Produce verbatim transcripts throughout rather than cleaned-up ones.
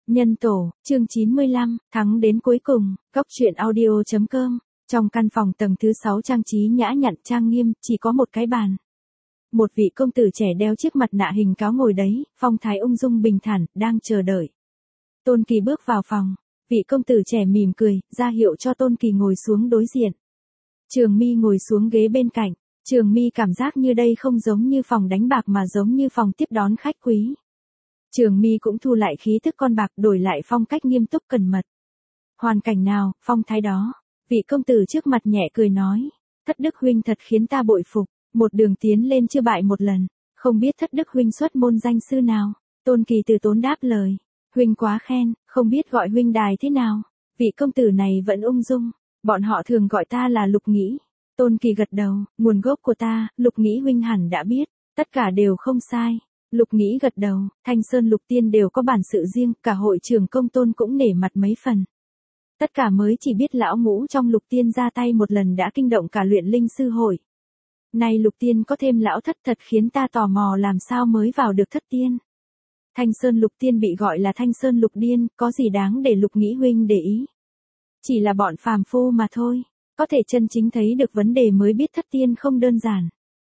Nhân tổ, chương chín mươi lăm, thắng đến cuối cùng, góc truyện audio chấm com. Trong căn phòng tầng thứ sáu trang trí nhã nhặn trang nghiêm, chỉ có một cái bàn. Một vị công tử trẻ đeo chiếc mặt nạ hình cáo ngồi đấy, phong thái ung dung bình thản, đang chờ đợi. Tôn Kỳ bước vào phòng, vị công tử trẻ mỉm cười, ra hiệu cho Tôn Kỳ ngồi xuống đối diện. Trường My ngồi xuống ghế bên cạnh, Trường My cảm giác như đây không giống như phòng đánh bạc mà giống như phòng tiếp đón khách quý. Trường My cũng thu lại khí thức con bạc, đổi lại phong cách nghiêm túc cẩn mật. Hoàn cảnh nào, phong thái đó. Vị công tử trước mặt nhẹ cười nói, Thất Đức huynh thật khiến ta bội phục, một đường tiến lên chưa bại một lần, không biết Thất Đức huynh xuất môn danh sư nào. Tôn Kỳ từ tốn đáp lời, huynh quá khen, không biết gọi huynh đài thế nào. Vị công tử này vẫn ung dung, bọn họ thường gọi ta là Lục Nghĩ. Tôn Kỳ gật đầu, nguồn gốc của ta, Lục Nghĩ huynh hẳn đã biết, tất cả đều không sai. Lục Nghĩ gật đầu, Thanh Sơn Lục Tiên đều có bản sự riêng, cả hội trường công Tôn cũng nể mặt mấy phần. Tất cả mới chỉ biết lão ngũ trong Lục Tiên ra tay một lần đã kinh động cả luyện linh sư hội. Nay Lục Tiên có thêm lão thất thật khiến ta tò mò làm sao mới vào được thất tiên. Thanh Sơn Lục Tiên bị gọi là Thanh Sơn Lục Điên, có gì đáng để Lục Nghĩ huynh để ý. Chỉ là bọn phàm phu mà thôi, có thể chân chính thấy được vấn đề mới biết thất tiên không đơn giản.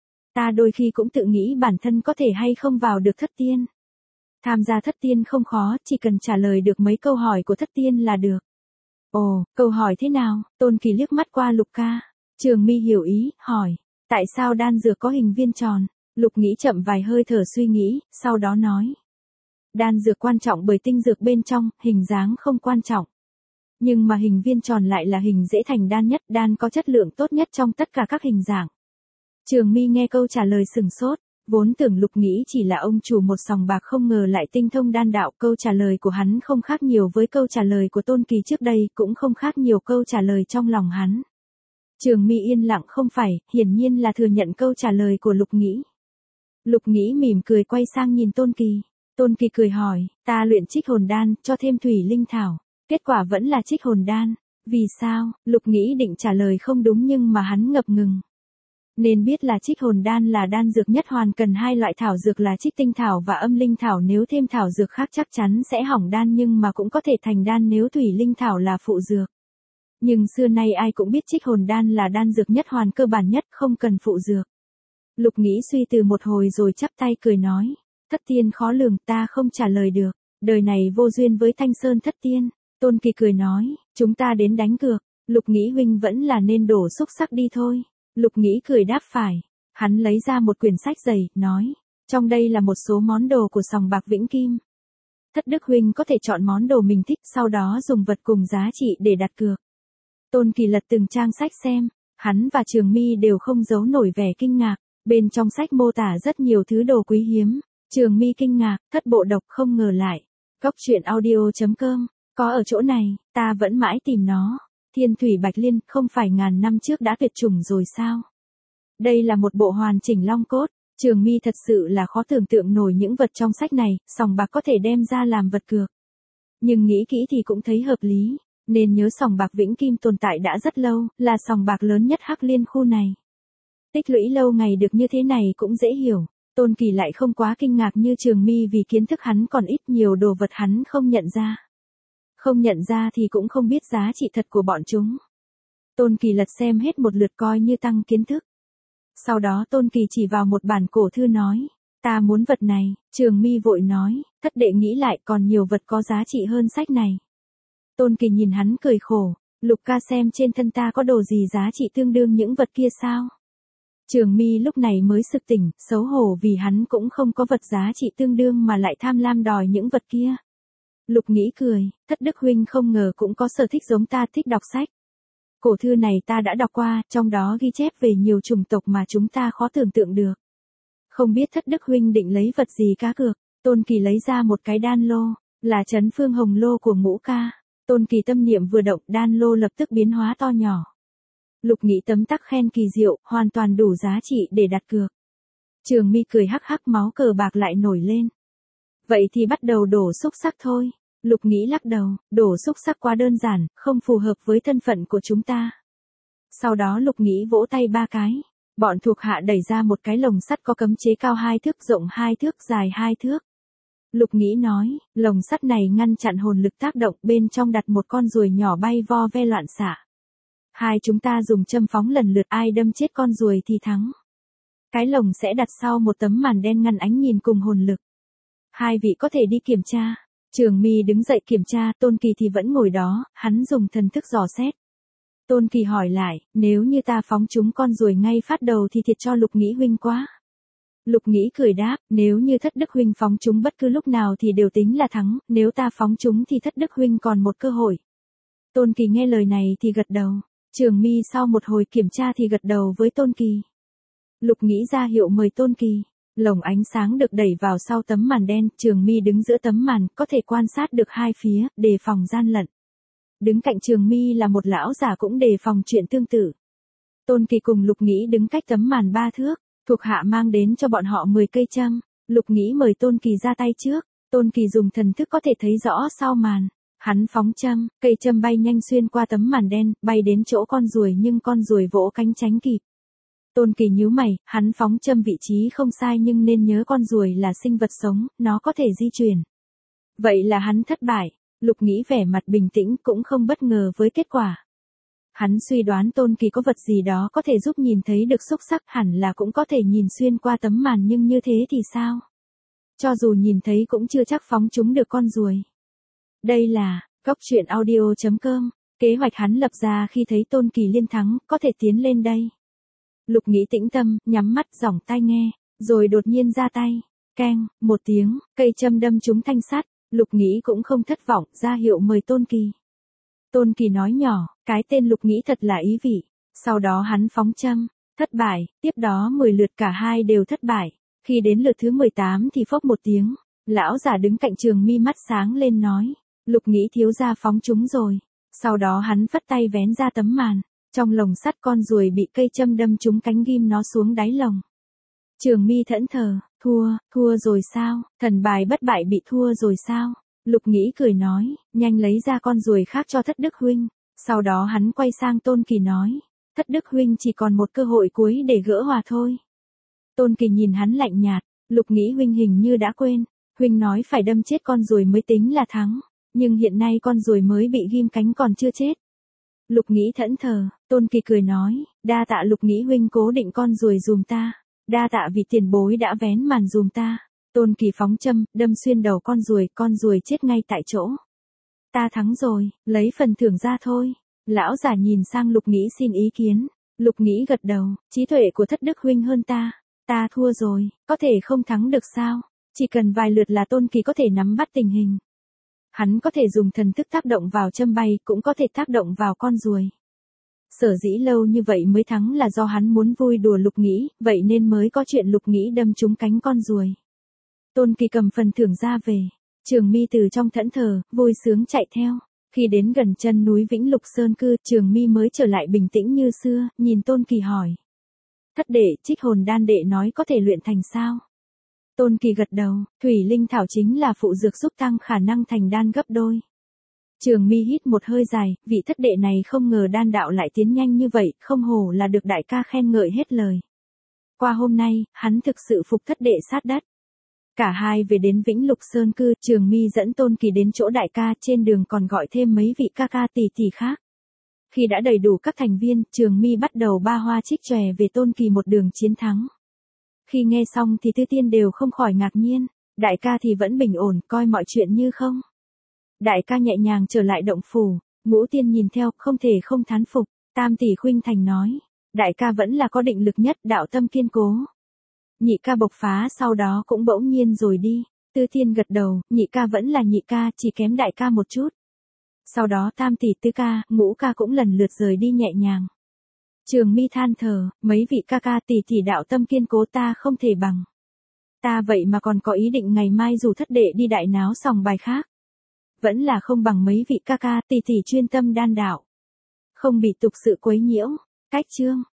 Ta đôi khi cũng tự nghĩ bản thân có thể hay không vào được thất tiên. Tham gia thất tiên không khó, chỉ cần trả lời được mấy câu hỏi của thất tiên là được. Ồ, câu hỏi thế nào? Tôn Kỳ liếc mắt qua Lục ca. Trường My hiểu ý, hỏi, tại sao đan dược có hình viên tròn? Lục Nghĩ chậm vài hơi thở suy nghĩ, sau đó nói. Đan dược quan trọng bởi tinh dược bên trong, hình dáng không quan trọng. Nhưng mà hình viên tròn lại là hình dễ thành đan nhất, đan có chất lượng tốt nhất trong tất cả các hình dạng. Trường My nghe câu trả lời sừng sốt, vốn tưởng Lục Nghĩ chỉ là ông chủ một sòng bạc không ngờ lại tinh thông đan đạo. Câu trả lời của hắn không khác nhiều với câu trả lời của Tôn Kỳ trước đây, cũng không khác nhiều câu trả lời trong lòng hắn. Trường My yên lặng không phải, hiển nhiên là thừa nhận câu trả lời của Lục Nghĩ. Lục Nghĩ mỉm cười quay sang nhìn Tôn Kỳ. Tôn Kỳ cười hỏi, ta luyện trích hồn đan, cho thêm thủy linh thảo. Kết quả vẫn là trích hồn đan. Vì sao? Lục Nghĩ định trả lời không đúng nhưng mà hắn ngập ngừng. Nên biết là trích hồn đan là đan dược nhất hoàn cần hai loại thảo dược là trích tinh thảo và âm linh thảo, nếu thêm thảo dược khác chắc chắn sẽ hỏng đan nhưng mà cũng có thể thành đan nếu thủy linh thảo là phụ dược. Nhưng xưa nay ai cũng biết trích hồn đan là đan dược nhất hoàn cơ bản nhất không cần phụ dược. Lục Nghĩ suy từ một hồi rồi chắp tay cười nói, thất tiên khó lường ta không trả lời được, đời này vô duyên với Thanh Sơn thất tiên. Tôn Kỳ cười nói, chúng ta đến đánh cược, Lục Nghĩ huynh vẫn là nên đổ xúc sắc đi thôi. Lục Nghĩ cười đáp phải, hắn lấy ra một quyển sách dày, nói, trong đây là một số món đồ của sòng bạc Vĩnh Kim. Thất Đức huynh có thể chọn món đồ mình thích, sau đó dùng vật cùng giá trị để đặt cược. Tôn Kỳ lật từng trang sách xem, hắn và Trường My đều không giấu nổi vẻ kinh ngạc, bên trong sách mô tả rất nhiều thứ đồ quý hiếm. Trường My kinh ngạc, thất bộ độc không ngờ lại. Góc truyện audio chấm com, có ở chỗ này, ta vẫn mãi tìm nó. Thiên thủy bạch liên, không phải ngàn năm trước đã tuyệt chủng rồi sao? Đây là một bộ hoàn chỉnh long cốt. Trường My thật sự là khó tưởng tượng nổi những vật trong sách này, sòng bạc có thể đem ra làm vật cược. Nhưng nghĩ kỹ thì cũng thấy hợp lý, nên nhớ sòng bạc Vĩnh Kim tồn tại đã rất lâu, là sòng bạc lớn nhất Hắc Liên khu này. Tích lũy lâu ngày được như thế này cũng dễ hiểu. Tôn Kỳ lại không quá kinh ngạc như Trường My vì kiến thức hắn còn ít, nhiều đồ vật hắn không nhận ra. Không nhận ra thì cũng không biết giá trị thật của bọn chúng. Tôn Kỳ lật xem hết một lượt coi như tăng kiến thức. Sau đó Tôn Kỳ chỉ vào một bản cổ thư nói, ta muốn vật này. Trường My vội nói, thất đệ nghĩ lại còn nhiều vật có giá trị hơn sách này. Tôn Kỳ nhìn hắn cười khổ, Lục ca xem trên thân ta có đồ gì giá trị tương đương những vật kia sao? Trường My lúc này mới sực tỉnh, xấu hổ vì hắn cũng không có vật giá trị tương đương mà lại tham lam đòi những vật kia. Lục Nghĩ cười, Thất Đức huynh không ngờ cũng có sở thích giống ta, thích đọc sách. Cổ thư này ta đã đọc qua, trong đó ghi chép về nhiều chủng tộc mà chúng ta khó tưởng tượng được. Không biết Thất Đức huynh định lấy vật gì cá cược? Tôn Kỳ lấy ra một cái đan lô, là Trấn Phương Hồng Lô của Ngũ ca. Tôn Kỳ tâm niệm vừa động, đan lô lập tức biến hóa to nhỏ. Lục Nghĩ tấm tắc khen kỳ diệu, hoàn toàn đủ giá trị để đặt cược. Trường My cười hắc hắc, máu cờ bạc lại nổi lên. Vậy thì bắt đầu đổ xúc sắc thôi. Lục Nghĩ lắc đầu, đổ xúc sắc quá đơn giản, không phù hợp với thân phận của chúng ta. Sau đó Lục Nghĩ vỗ tay ba cái. Bọn thuộc hạ đẩy ra một cái lồng sắt có cấm chế cao hai thước, rộng hai thước, dài hai thước. Lục Nghĩ nói, lồng sắt này ngăn chặn hồn lực tác động, bên trong đặt một con ruồi nhỏ bay vo ve loạn xạ. Hai chúng ta dùng châm phóng lần lượt, ai đâm chết con ruồi thì thắng. Cái lồng sẽ đặt sau một tấm màn đen ngăn ánh nhìn cùng hồn lực. Hai vị có thể đi kiểm tra. Trường Mi đứng dậy kiểm tra, Tôn Kỳ thì vẫn ngồi đó, hắn dùng thần thức dò xét. Tôn Kỳ hỏi lại, nếu như ta phóng chúng con ruồi ngay phát đầu thì thiệt cho Lục Nghĩ huynh quá. Lục Nghĩ cười đáp, nếu như Thất Đức huynh phóng chúng bất cứ lúc nào thì đều tính là thắng, nếu ta phóng chúng thì Thất Đức huynh còn một cơ hội. Tôn Kỳ nghe lời này thì gật đầu. Trường Mi sau một hồi kiểm tra thì gật đầu với Tôn Kỳ. Lục Nghĩ ra hiệu mời Tôn Kỳ. Lồng ánh sáng được đẩy vào sau tấm màn đen, Trường Mi đứng giữa tấm màn, có thể quan sát được hai phía, đề phòng gian lận. Đứng cạnh Trường Mi là một lão giả cũng đề phòng chuyện tương tự. Tôn Kỳ cùng Lục Nghĩ đứng cách tấm màn ba thước, thuộc hạ mang đến cho bọn họ mười cây châm. Lục Nghĩ mời Tôn Kỳ ra tay trước, Tôn Kỳ dùng thần thức có thể thấy rõ sau màn. Hắn phóng châm, cây châm bay nhanh xuyên qua tấm màn đen, bay đến chỗ con ruồi nhưng con ruồi vỗ cánh tránh kịp. Tôn Kỳ nhíu mày, hắn phóng châm vị trí không sai nhưng nên nhớ con ruồi là sinh vật sống, nó có thể di chuyển. Vậy là hắn thất bại. Lục Nghĩ vẻ mặt bình tĩnh cũng không bất ngờ với kết quả. Hắn suy đoán Tôn Kỳ có vật gì đó có thể giúp nhìn thấy được xúc sắc, hẳn là cũng có thể nhìn xuyên qua tấm màn, nhưng như thế thì sao? Cho dù nhìn thấy cũng chưa chắc phóng chúng được con ruồi. Đây là Cốc Truyện Audio chấm com, kế hoạch hắn lập ra khi thấy Tôn Kỳ liên thắng, có thể tiến lên đây. Lục Nghĩ tĩnh tâm, nhắm mắt giỏng tai nghe, rồi đột nhiên ra tay. Keng, một tiếng, cây châm đâm trúng thanh sắt. Lục Nghĩ cũng không thất vọng, ra hiệu mời Tôn Kỳ. Tôn Kỳ nói nhỏ, cái tên Lục Nghĩ thật là ý vị. Sau đó hắn phóng châm, thất bại, tiếp đó mười lượt cả hai đều thất bại. Khi đến lượt thứ mười tám thì phốc một tiếng, lão giả đứng cạnh Trường Mi mắt sáng lên nói, Lục Nghĩ thiếu gia phóng chúng rồi. Sau đó hắn phất tay vén ra tấm màn, trong lồng sắt con ruồi bị cây châm đâm trúng cánh ghim nó xuống đáy lồng. Trường Mi thẫn thờ, thua, thua rồi sao, thần bài bất bại bị thua rồi sao? Lục Nghĩ cười nói, nhanh lấy ra con ruồi khác cho Thất Đức huynh. Sau đó hắn quay sang Tôn Kỳ nói, Thất Đức huynh chỉ còn một cơ hội cuối để gỡ hòa thôi. Tôn Kỳ nhìn hắn lạnh nhạt, Lục Nghĩ huynh hình như đã quên, huynh nói phải đâm chết con ruồi mới tính là thắng, nhưng hiện nay con ruồi mới bị ghim cánh còn chưa chết. Lục Nghĩ thẫn thờ, Tôn Kỳ cười nói, đa tạ Lục Nghĩ huynh cố định con ruồi dùm ta. Đa tạ vì tiền bối đã vén màn dùm ta. Tôn Kỳ phóng châm, đâm xuyên đầu con ruồi, con ruồi chết ngay tại chỗ. Ta thắng rồi, lấy phần thưởng ra thôi. Lão giả nhìn sang Lục Nghĩ xin ý kiến. Lục Nghĩ gật đầu, trí tuệ của Thất Đức huynh hơn ta. Ta thua rồi, có thể không thắng được sao? Chỉ cần vài lượt là Tôn Kỳ có thể nắm bắt tình hình. Hắn có thể dùng thần thức tác động vào châm bay, cũng có thể tác động vào con ruồi. Sở dĩ lâu như vậy mới thắng là do hắn muốn vui đùa Lục Nghĩ, vậy nên mới có chuyện Lục Nghĩ đâm trúng cánh con ruồi. Tôn Kỳ cầm phần thưởng ra về. Trường Mi từ trong thẫn thờ, vui sướng chạy theo. Khi đến gần chân núi Vĩnh Lục Sơn Cư, Trường Mi mới trở lại bình tĩnh như xưa, nhìn Tôn Kỳ hỏi. Thất đệ, Trích Hồn Đan đệ nói có thể luyện thành sao? Tôn Kỳ gật đầu, Thủy Linh Thảo chính là phụ dược giúp tăng khả năng thành đan gấp đôi. Trường Mi hít một hơi dài, vị thất đệ này không ngờ đan đạo lại tiến nhanh như vậy, không hổ là được đại ca khen ngợi hết lời. Qua hôm nay, hắn thực sự phục thất đệ sát đất. Cả hai về đến Vĩnh Lục Sơn Cư, Trường Mi dẫn Tôn Kỳ đến chỗ đại ca, trên đường còn gọi thêm mấy vị ca ca tỷ tỷ khác. Khi đã đầy đủ các thành viên, Trường Mi bắt đầu ba hoa trích chòe về Tôn Kỳ một đường chiến thắng. Khi nghe xong thì Tư Tiên đều không khỏi ngạc nhiên, đại ca thì vẫn bình ổn, coi mọi chuyện như không. Đại ca nhẹ nhàng trở lại động phủ, Ngũ Tiên nhìn theo, không thể không thán phục. Tam tỷ khuynh thành nói, đại ca vẫn là có định lực nhất, đạo tâm kiên cố. Nhị ca bộc phá sau đó cũng bỗng nhiên rồi đi. Tư Tiên gật đầu, nhị ca vẫn là nhị ca, chỉ kém đại ca một chút. Sau đó tam tỷ tứ ca, ngũ ca cũng lần lượt rời đi nhẹ nhàng. Trường Mi than thở, mấy vị ca ca tỷ tỷ đạo tâm kiên cố ta không thể bằng. Ta vậy mà còn có ý định ngày mai dù thất đệ đi đại náo sòng bài khác. Vẫn là không bằng mấy vị ca ca tỷ tỷ chuyên tâm đan đạo. Không bị tục sự quấy nhiễu. Cách chương.